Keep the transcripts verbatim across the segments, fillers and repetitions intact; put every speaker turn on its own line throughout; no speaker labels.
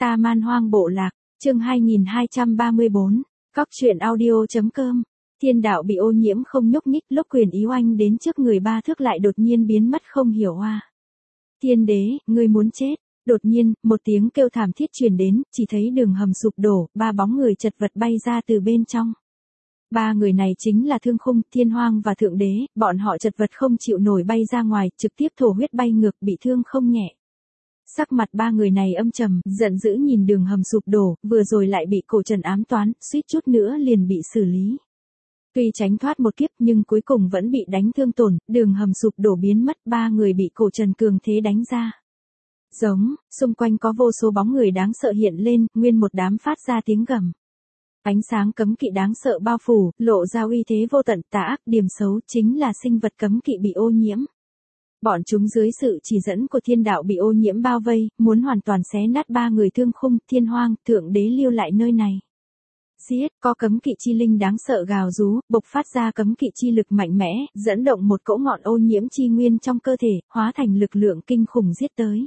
Ta Man Hoang Bộ Lạc, chương hai nghìn hai trăm ba mươi bốn, Cóc truyện audio chấm com. Thiên đạo bị ô nhiễm không nhúc nhích, lúc Quyền Ý Oanh đến trước người ba thước lại đột nhiên biến mất không hiểu hoa. Thiên đế, ngươi muốn chết. Đột nhiên, một tiếng kêu thảm thiết truyền đến, chỉ thấy đường hầm sụp đổ, ba bóng người chật vật bay ra từ bên trong. Ba người này chính là Thương Khung, Thiên Hoang và Thượng Đế, bọn họ chật vật không chịu nổi bay ra ngoài, trực tiếp thổ huyết bay ngược, bị thương không nhẹ. Sắc mặt ba người này âm trầm, giận dữ nhìn đường hầm sụp đổ, vừa rồi lại bị cổ trần ám toán, suýt chút nữa liền bị xử lý. Tuy tránh thoát một kiếp nhưng cuối cùng vẫn bị đánh thương tổn, đường hầm sụp đổ biến mất, ba người bị cổ trần cường thế đánh ra. Giống, xung quanh có vô số bóng người đáng sợ hiện lên, nguyên một đám phát ra tiếng gầm. Ánh sáng cấm kỵ đáng sợ bao phủ, lộ ra uy thế vô tận, tà ác, điểm xấu chính là sinh vật cấm kỵ bị ô nhiễm. Bọn chúng dưới sự chỉ dẫn của thiên đạo bị ô nhiễm bao vây, muốn hoàn toàn xé nát ba người Thương Khung, Thiên Hoang, Thượng Đế lưu lại nơi này. Giết, có cấm kỵ chi linh đáng sợ gào rú, bộc phát ra cấm kỵ chi lực mạnh mẽ, dẫn động một cỗ ngọn ô nhiễm chi nguyên trong cơ thể, hóa thành lực lượng kinh khủng giết tới.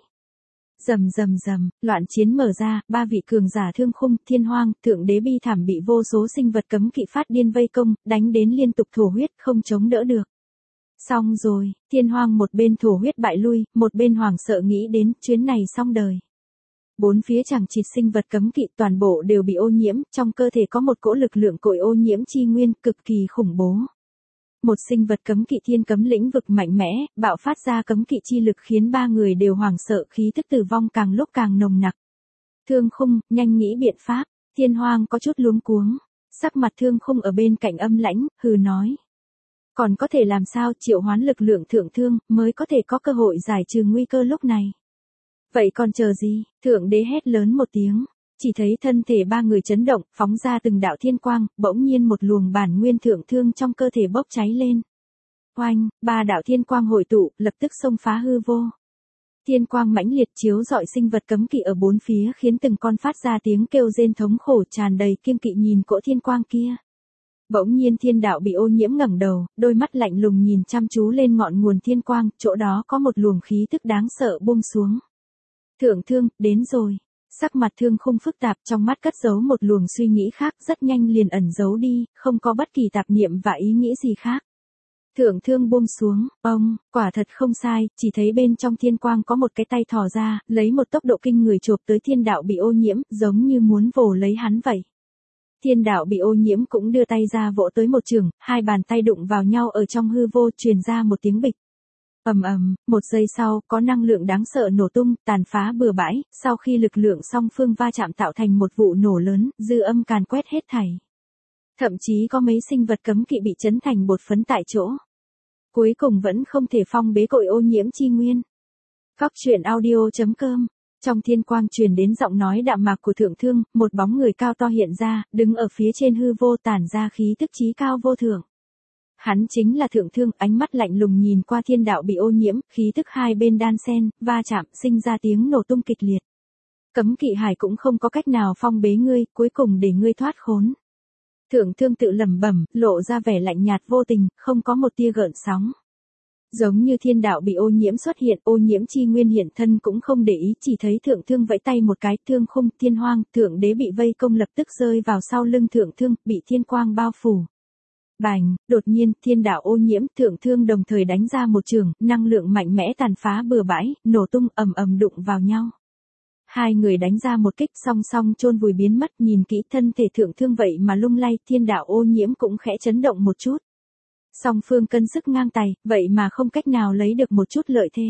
Rầm rầm rầm, loạn chiến mở ra, ba vị cường giả Thương Khung, Thiên Hoang, Thượng Đế bi thảm bị vô số sinh vật cấm kỵ phát điên vây công, đánh đến liên tục thổ huyết, không chống đỡ được. Xong rồi, Thiên Hoang một bên thổ huyết bại lui, một bên hoảng sợ nghĩ đến chuyến này xong đời. Bốn phía chẳng chịt sinh vật cấm kỵ toàn bộ đều bị ô nhiễm, trong cơ thể có một cỗ lực lượng cội ô nhiễm chi nguyên cực kỳ khủng bố. Một sinh vật cấm kỵ thiên cấm lĩnh vực mạnh mẽ, bạo phát ra cấm kỵ chi lực khiến ba người đều hoảng sợ, khí tức tử vong càng lúc càng nồng nặc. Thương Khung, nhanh nghĩ biện pháp. Thiên Hoang có chút luống cuống. Sắc mặt Thương Khung ở bên cạnh âm lãnh, hừ nói. Còn có thể làm sao triệu hoán lực lượng thượng thương, mới có thể có cơ hội giải trừ nguy cơ lúc này. Vậy còn chờ gì? Thượng Đế hét lớn một tiếng. Chỉ thấy thân thể ba người chấn động, phóng ra từng đạo thiên quang, bỗng nhiên một luồng bản nguyên thượng thương trong cơ thể bốc cháy lên. Oanh, ba đạo thiên quang hội tụ, lập tức xông phá hư vô. Thiên quang mãnh liệt chiếu rọi sinh vật cấm kỵ ở bốn phía khiến từng con phát ra tiếng kêu rên thống khổ tràn đầy kiêng kỵ nhìn cỗ thiên quang kia. Bỗng nhiên thiên đạo bị ô nhiễm ngẩng đầu, đôi mắt lạnh lùng nhìn chăm chú lên ngọn nguồn thiên quang, chỗ đó có một luồng khí tức đáng sợ buông xuống. Thượng thương, đến rồi. Sắc mặt Thương Khung phức tạp, trong mắt cất giấu một luồng suy nghĩ khác, rất nhanh liền ẩn giấu đi, không có bất kỳ tạp niệm và ý nghĩ gì khác. Thượng thương buông xuống, ông, quả thật không sai, chỉ thấy bên trong thiên quang có một cái tay thò ra, lấy một tốc độ kinh người chộp tới thiên đạo bị ô nhiễm, giống như muốn vồ lấy hắn vậy. Thiên đạo bị ô nhiễm cũng đưa tay ra vỗ tới một trường, hai bàn tay đụng vào nhau ở trong hư vô, truyền ra một tiếng bịch. Ầm ầm, một giây sau, có năng lượng đáng sợ nổ tung, tàn phá bừa bãi, sau khi lực lượng song phương va chạm tạo thành một vụ nổ lớn, dư âm càn quét hết thảy. Thậm chí có mấy sinh vật cấm kỵ bị chấn thành bột phấn tại chỗ. Cuối cùng vẫn không thể phong bế cội ô nhiễm chi nguyên. Cóc truyện audio chấm com. Trong thiên quang truyền đến giọng nói đạm mạc của Thượng Thương, một bóng người cao to hiện ra, đứng ở phía trên hư vô tản ra khí tức chí cao vô thượng. Hắn chính là Thượng Thương, ánh mắt lạnh lùng nhìn qua thiên đạo bị ô nhiễm, khí tức hai bên đan xen, va chạm, sinh ra tiếng nổ tung kịch liệt. Cấm kỵ hải cũng không có cách nào phong bế ngươi, cuối cùng để ngươi thoát khốn. Thượng Thương tự lẩm bẩm, lộ ra vẻ lạnh nhạt vô tình, không có một tia gợn sóng. Giống như thiên đạo bị ô nhiễm xuất hiện, ô nhiễm chi nguyên hiện thân cũng không để ý, chỉ thấy Thượng Thương vẫy tay một cái, Thương Khung, Thiên Hoang, Thượng Đế bị vây công lập tức rơi vào sau lưng Thượng Thương, bị thiên quang bao phủ. Bành, đột nhiên, thiên đạo ô nhiễm, Thượng Thương đồng thời đánh ra một trường, năng lượng mạnh mẽ tàn phá bừa bãi, nổ tung ầm ầm đụng vào nhau. Hai người đánh ra một kích song song chôn vùi biến mất, nhìn kỹ thân thể Thượng Thương vậy mà lung lay, thiên đạo ô nhiễm cũng khẽ chấn động một chút. Song phương cân sức ngang tài, vậy mà không cách nào lấy được một chút lợi thế.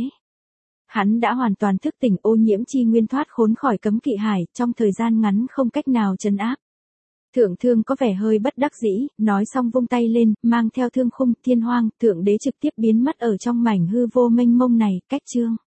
Hắn đã hoàn toàn thức tỉnh, ô nhiễm chi nguyên thoát khốn khỏi cấm kỵ hải, trong thời gian ngắn không cách nào trấn áp. Thượng Thương có vẻ hơi bất đắc dĩ, nói xong vung tay lên, mang theo Thương Khung, Thiên Hoang, Thượng Đế trực tiếp biến mất ở trong mảnh hư vô mênh mông này, cách chương.